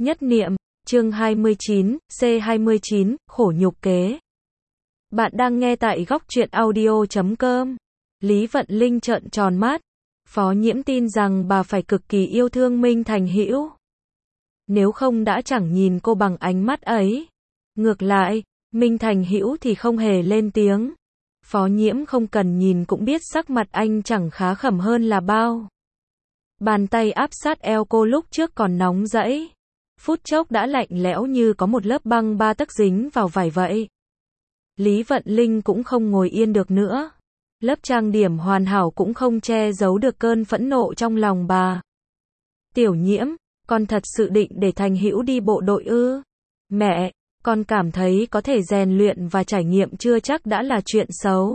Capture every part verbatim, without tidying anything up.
Nhất niệm, chương hai mươi chín, C hai mươi chín, khổ nhục kế. Bạn đang nghe tại góc truyện audio chấm com. Lý Vận Linh trợn tròn mắt. Phó Nhiễm tin rằng bà phải cực kỳ yêu thương Minh Thành Hữu. Nếu không đã chẳng nhìn cô bằng ánh mắt ấy. Ngược lại, Minh Thành Hữu thì không hề lên tiếng. Phó Nhiễm không cần nhìn cũng biết sắc mặt anh chẳng khá khẩm hơn là bao. Bàn tay áp sát eo cô lúc trước còn nóng rẫy. Phút chốc đã lạnh lẽo như có một lớp băng ba tấc dính vào vải vậy. Lý Vận Linh cũng không ngồi yên được nữa. Lớp trang điểm hoàn hảo cũng không che giấu được cơn phẫn nộ trong lòng bà. Tiểu Nhiễm, con thật sự định để Thành Hữu đi bộ đội ư? Mẹ, con cảm thấy có thể rèn luyện và trải nghiệm chưa chắc đã là chuyện xấu.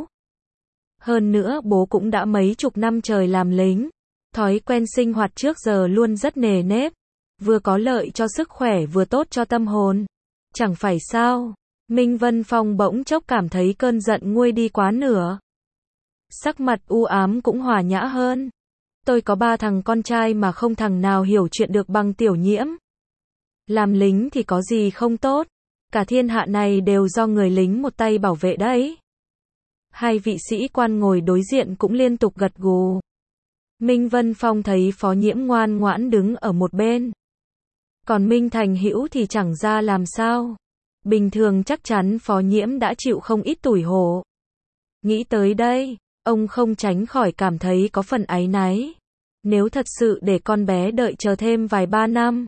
Hơn nữa bố cũng đã mấy chục năm trời làm lính. Thói quen sinh hoạt trước giờ luôn rất nề nếp. Vừa có lợi cho sức khỏe vừa tốt cho tâm hồn. Chẳng phải sao? Minh Vân Phong bỗng chốc cảm thấy cơn giận nguôi đi quá nửa. Sắc mặt u ám cũng hòa nhã hơn. Tôi có ba thằng con trai mà không thằng nào hiểu chuyện được bằng Tiểu Nhiễm. Làm lính thì có gì không tốt. Cả thiên hạ này đều do người lính một tay bảo vệ đấy. Hai vị sĩ quan ngồi đối diện cũng liên tục gật gù. Minh Vân Phong thấy Phó Nhiễm ngoan ngoãn đứng ở một bên. Còn Minh Thành Hữu thì chẳng ra làm sao. Bình thường chắc chắn Phó Nhiễm đã chịu không ít tủi hổ. Nghĩ tới đây, ông không tránh khỏi cảm thấy có phần áy náy. Nếu thật sự để con bé đợi chờ thêm vài ba năm,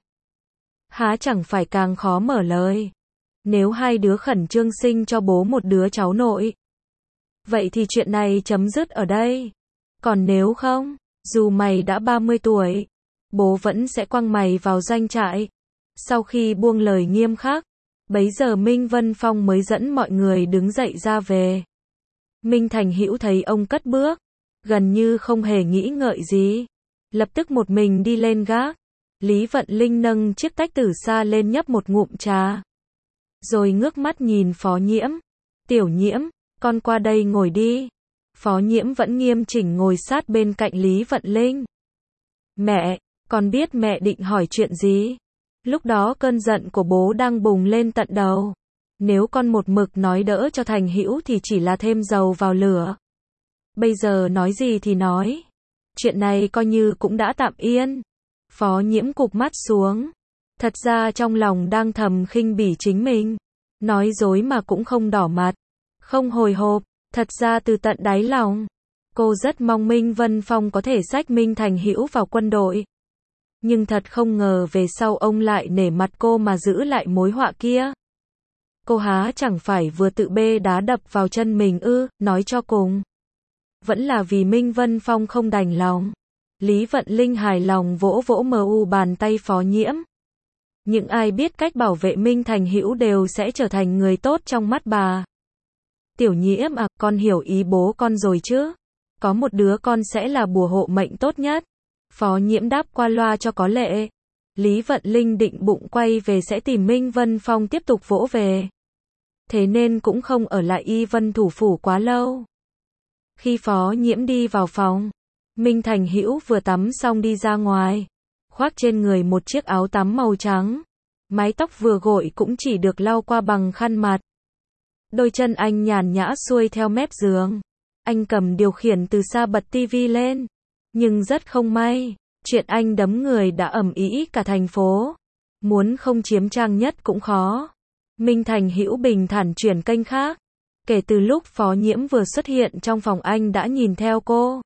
há chẳng phải càng khó mở lời. Nếu hai đứa khẩn trương sinh cho bố một đứa cháu nội, vậy thì chuyện này chấm dứt ở đây. Còn nếu không, dù mày đã ba mươi tuổi, bố vẫn sẽ quăng mày vào doanh trại. Sau khi buông lời nghiêm khắc, bấy giờ Minh Vân Phong mới dẫn mọi người đứng dậy ra về. Minh Thành Hữu thấy ông cất bước, gần như không hề nghĩ ngợi gì, lập tức một mình đi lên gác. Lý Vận Linh nâng chiếc tách từ xa lên nhấp một ngụm trà, rồi ngước mắt nhìn Phó Nhiễm. Tiểu Nhiễm, con qua đây ngồi đi. Phó Nhiễm vẫn nghiêm chỉnh ngồi sát bên cạnh Lý Vận Linh. Mẹ, con biết mẹ định hỏi chuyện gì. Lúc đó cơn giận của bố đang bùng lên tận đầu. Nếu con một mực nói đỡ cho Thành Hữu thì chỉ là thêm dầu vào lửa. Bây giờ nói gì thì nói. Chuyện này coi như cũng đã tạm yên. Phó Nhiễm cụp mắt xuống. Thật ra trong lòng đang thầm khinh bỉ chính mình. Nói dối mà cũng không đỏ mặt, không hồi hộp. Thật ra từ tận đáy lòng, cô rất mong Minh Vân Phong có thể xách Minh Thành Hữu vào quân đội. Nhưng thật không ngờ về sau ông lại nể mặt cô mà giữ lại mối họa kia. Cô há chẳng phải vừa tự bê đá đập vào chân mình ư? Nói cho cùng, vẫn là vì Minh Vân Phong không đành lòng. Lý Vận Linh hài lòng vỗ vỗ mờ u bàn tay Phó Nhiễm. Những ai biết cách bảo vệ Minh Thành Hữu đều sẽ trở thành người tốt trong mắt bà. Tiểu Nhiễm à, con hiểu ý bố con rồi chứ? Có một đứa con sẽ là bùa hộ mệnh tốt nhất. Phó Nhiễm đáp qua loa cho có lệ. Lý Vận Linh định bụng quay về sẽ tìm Minh Vân Phong tiếp tục vỗ về. Thế nên cũng không ở lại Y Vân thủ phủ quá lâu. Khi Phó Nhiễm đi vào phòng, Minh Thành Hữu vừa tắm xong đi ra ngoài, khoác trên người một chiếc áo tắm màu trắng. Mái tóc vừa gội cũng chỉ được lau qua bằng khăn mặt. Đôi chân anh nhàn nhã xuôi theo mép giường. Anh cầm điều khiển từ xa bật tivi lên. Nhưng rất không may, chuyện anh đấm người đã ầm ĩ cả thành phố. Muốn không chiếm trang nhất cũng khó. Minh Thành Hữu bình thản chuyển kênh khác. Kể từ lúc Phó Nhiễm vừa xuất hiện trong phòng anh đã nhìn theo cô.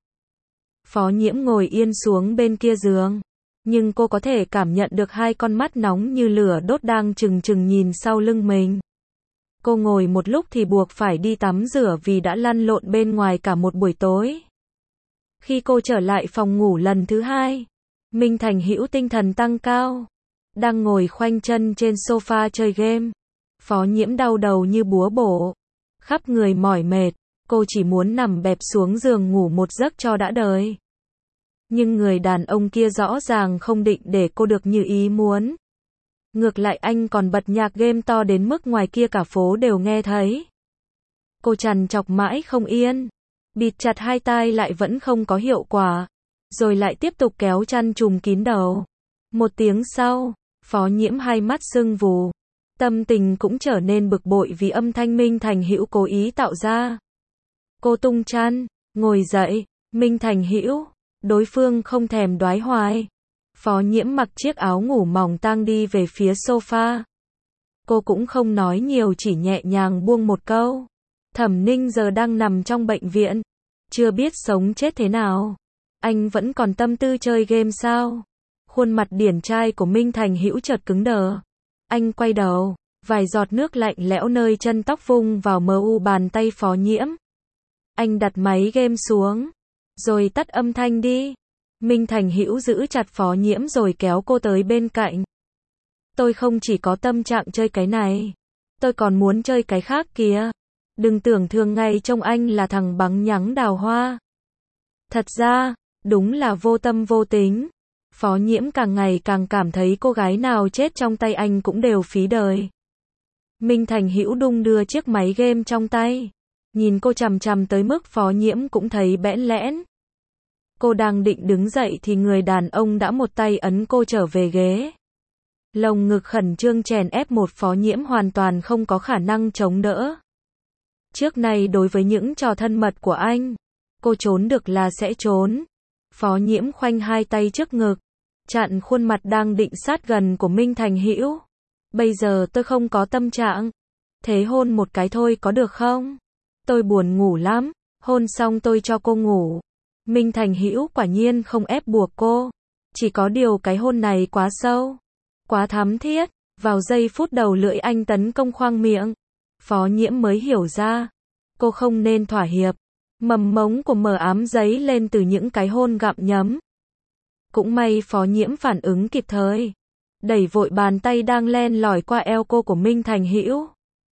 Phó Nhiễm ngồi yên xuống bên kia giường. Nhưng cô có thể cảm nhận được hai con mắt nóng như lửa đốt đang trừng trừng nhìn sau lưng mình. Cô ngồi một lúc thì buộc phải đi tắm rửa vì đã lăn lộn bên ngoài cả một buổi tối. Khi cô trở lại phòng ngủ lần thứ hai, Minh Thành Hữu tinh thần tăng cao, đang ngồi khoanh chân trên sofa chơi game. Phó Nhiễm đau đầu như búa bổ, khắp người mỏi mệt, cô chỉ muốn nằm bẹp xuống giường ngủ một giấc cho đã đời. Nhưng người đàn ông kia rõ ràng không định để cô được như ý muốn. Ngược lại anh còn bật nhạc game to đến mức ngoài kia cả phố đều nghe thấy. Cô trằn trọc mãi không yên, bịt chặt hai tai lại vẫn không có hiệu quả, rồi lại tiếp tục kéo chăn trùm kín đầu. Một tiếng sau, Phó Nhiễm hai mắt sưng vù. Tâm tình cũng trở nên bực bội vì âm thanh Minh Thành Hữu cố ý tạo ra. Cô tung chăn, ngồi dậy, Minh Thành Hữu, đối phương không thèm đoái hoài. Phó Nhiễm mặc chiếc áo ngủ mỏng tang đi về phía sofa. Cô cũng không nói nhiều, chỉ nhẹ nhàng buông một câu. Thẩm Ninh giờ đang nằm trong bệnh viện, chưa biết sống chết thế nào. Anh vẫn còn tâm tư chơi game sao? Khuôn mặt điển trai của Minh Thành Hữu chợt cứng đờ. Anh quay đầu, vài giọt nước lạnh lẽo nơi chân tóc vung vào mờ u bàn tay Phó Nhiễm. Anh đặt máy game xuống, rồi tắt âm thanh đi. Minh Thành Hữu giữ chặt Phó Nhiễm rồi kéo cô tới bên cạnh. Tôi không chỉ có tâm trạng chơi cái này, tôi còn muốn chơi cái khác kìa. Đừng tưởng thường ngày trông anh là thằng bắn nhắng đào hoa. Thật ra, đúng là vô tâm vô tính. Phó Nhiễm càng ngày càng cảm thấy cô gái nào chết trong tay anh cũng đều phí đời. Minh Thành Hữu đung đưa chiếc máy game trong tay, nhìn cô chằm chằm tới mức Phó Nhiễm cũng thấy bẽn lẽn. Cô đang định đứng dậy thì người đàn ông đã một tay ấn cô trở về ghế. Lồng ngực khẩn trương chèn ép một Phó Nhiễm hoàn toàn không có khả năng chống đỡ. Trước nay đối với những trò thân mật của anh, cô trốn được là sẽ trốn. Phó Nhiễm khoanh hai tay trước ngực, chặn khuôn mặt đang định sát gần của Minh Thành Hữu. Bây giờ tôi không có tâm trạng. Thế hôn một cái thôi có được không? Tôi buồn ngủ lắm, hôn xong tôi cho cô ngủ. Minh Thành Hữu quả nhiên không ép buộc cô. Chỉ có điều cái hôn này quá sâu, quá thắm thiết. Vào giây phút đầu lưỡi anh tấn công khoang miệng, Phó Nhiễm mới hiểu ra, cô không nên thỏa hiệp. Mầm mống của mờ ám giấy lên từ những cái hôn gặm nhấm. Cũng may Phó Nhiễm phản ứng kịp thời, đẩy vội bàn tay đang len lỏi qua eo cô của Minh Thành Hữu.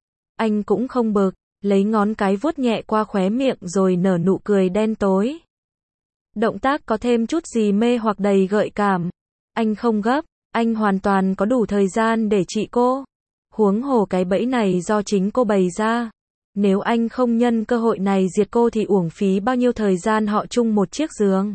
Anh cũng không bực, lấy ngón cái vuốt nhẹ qua khóe miệng rồi nở nụ cười đen tối. Động tác có thêm chút gì mê hoặc đầy gợi cảm. Anh không gấp, anh hoàn toàn có đủ thời gian để trị cô. Huống hồ cái bẫy này do chính cô bày ra. Nếu anh không nhân cơ hội này diệt cô thì uổng phí bao nhiêu thời gian họ chung một chiếc giường.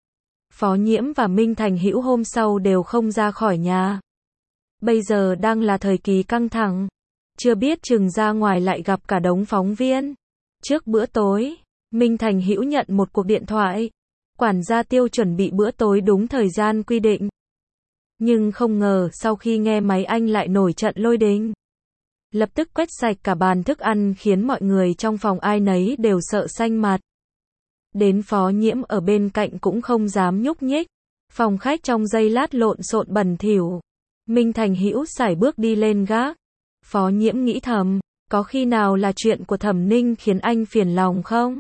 Phó Nhiễm và Minh Thành Hữu hôm sau đều không ra khỏi nhà. Bây giờ đang là thời kỳ căng thẳng. Chưa biết chừng ra ngoài lại gặp cả đống phóng viên. Trước bữa tối, Minh Thành Hữu nhận một cuộc điện thoại. Quản gia Tiêu chuẩn bị bữa tối đúng thời gian quy định. Nhưng không ngờ sau khi nghe máy anh lại nổi trận lôi đình. Lập tức quét sạch cả bàn thức ăn khiến mọi người trong phòng ai nấy đều sợ xanh mặt. Đến Phó Nhiễm ở bên cạnh cũng không dám nhúc nhích. Phòng khách trong giây lát lộn xộn bẩn thỉu. Minh Thành Hữu sải bước đi lên gác. Phó Nhiễm nghĩ thầm, có khi nào là chuyện của Thẩm Ninh khiến anh phiền lòng không?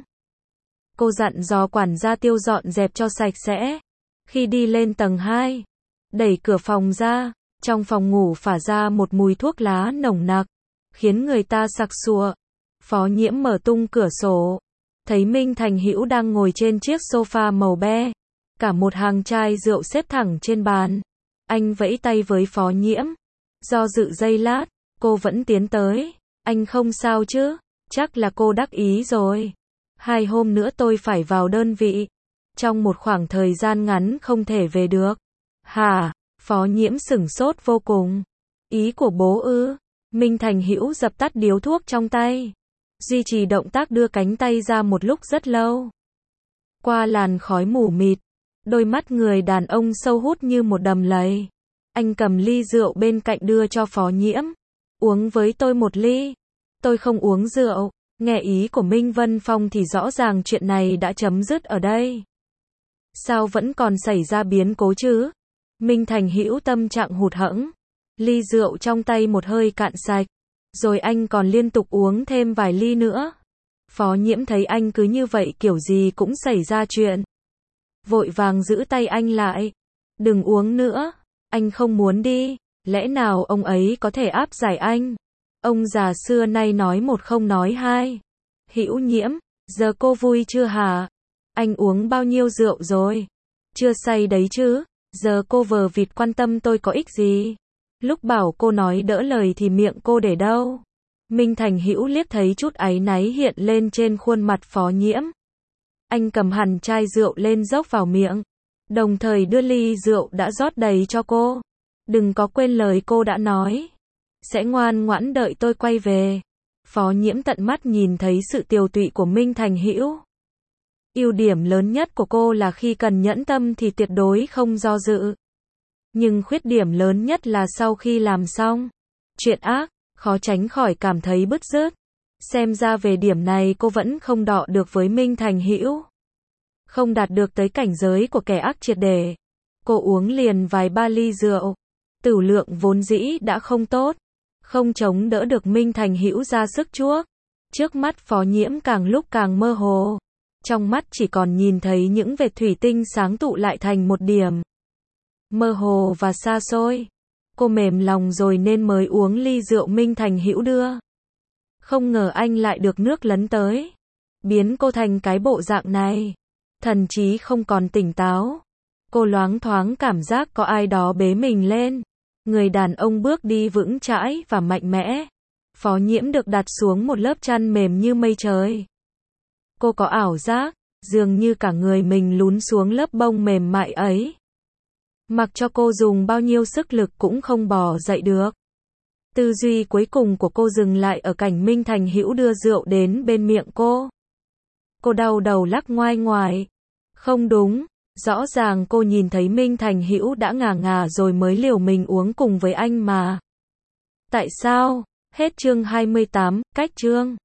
Cô dặn dò quản gia Tiêu dọn dẹp cho sạch sẽ. Khi đi lên tầng hai, đẩy cửa phòng ra, trong phòng ngủ phả ra một mùi thuốc lá nồng nặc, khiến người ta sặc sụa. Phó Nhiễm mở tung cửa sổ, thấy Minh Thành Hữu đang ngồi trên chiếc sofa màu be, cả một hàng chai rượu xếp thẳng trên bàn. Anh vẫy tay với Phó Nhiễm, do dự giây lát, cô vẫn tiến tới. Anh không sao chứ? Chắc là cô đắc ý rồi. Hai hôm nữa tôi phải vào đơn vị. Trong một khoảng thời gian ngắn không thể về được. Hả? Phó Nhiễm sửng sốt vô cùng. Ý của bố ư? Minh Thành Hữu dập tắt điếu thuốc trong tay, duy trì động tác đưa cánh tay ra một lúc rất lâu. Qua làn khói mù mịt, đôi mắt người đàn ông sâu hút như một đầm lầy. Anh cầm ly rượu bên cạnh đưa cho Phó Nhiễm. Uống với tôi một ly. Tôi không uống rượu. Nghe ý của Minh Vân Phong thì rõ ràng chuyện này đã chấm dứt ở đây. Sao vẫn còn xảy ra biến cố chứ? Minh Thành Hữu tâm trạng hụt hẫng. Ly rượu trong tay một hơi cạn sạch. Rồi anh còn liên tục uống thêm vài ly nữa. Phó Nhiễm thấy anh cứ như vậy kiểu gì cũng xảy ra chuyện. Vội vàng giữ tay anh lại. Đừng uống nữa. Anh không muốn đi. Lẽ nào ông ấy có thể áp giải anh? Ông già xưa nay nói một không nói hai. Hữu Nhiễm, giờ cô vui chưa hả? Anh uống bao nhiêu rượu rồi? Chưa say đấy chứ? Giờ cô vờ vịt quan tâm tôi có ích gì? Lúc bảo cô nói đỡ lời thì miệng cô để đâu? Minh Thành Hữu liếc thấy chút áy náy hiện lên trên khuôn mặt Phó Nhiễm. Anh cầm hẳn chai rượu lên dốc vào miệng, đồng thời đưa ly rượu đã rót đầy cho cô. Đừng có quên lời cô đã nói. Sẽ ngoan ngoãn đợi tôi quay về. Phó Nhiễm tận mắt nhìn thấy sự tiều tụy của Minh Thành Hữu. Ưu điểm lớn nhất của cô là khi cần nhẫn tâm thì tuyệt đối không do dự. Nhưng khuyết điểm lớn nhất là sau khi làm xong chuyện ác, khó tránh khỏi cảm thấy bứt rứt. Xem ra về điểm này cô vẫn không đọ được với Minh Thành Hữu. Không đạt được tới cảnh giới của kẻ ác triệt để. Cô uống liền vài ba ly rượu. Tửu lượng vốn dĩ đã không tốt, không chống đỡ được Minh Thành Hữu ra sức chuốc. Trước mắt Phó Nhiễm càng lúc càng mơ hồ. Trong mắt chỉ còn nhìn thấy những vệt thủy tinh sáng tụ lại thành một điểm. Mơ hồ và xa xôi. Cô mềm lòng rồi nên mới uống ly rượu Minh Thành Hữu đưa. Không ngờ anh lại được nước lấn tới. Biến cô thành cái bộ dạng này. Thần trí không còn tỉnh táo. Cô loáng thoáng cảm giác có ai đó bế mình lên. Người đàn ông bước đi vững chãi và mạnh mẽ. Phó Nhiễm được đặt xuống một lớp chăn mềm như mây trời. Cô có ảo giác, dường như cả người mình lún xuống lớp bông mềm mại ấy. Mặc cho cô dùng bao nhiêu sức lực cũng không bò dậy được. Tư duy cuối cùng của cô dừng lại ở cảnh Minh Thành Hữu đưa rượu đến bên miệng cô. Cô đau đầu lắc ngoai ngoải. Không đúng, rõ ràng cô nhìn thấy Minh Thành Hữu đã ngà ngà rồi mới liều mình uống cùng với anh mà. Tại sao? Hết chương hai mươi tám, cách chương.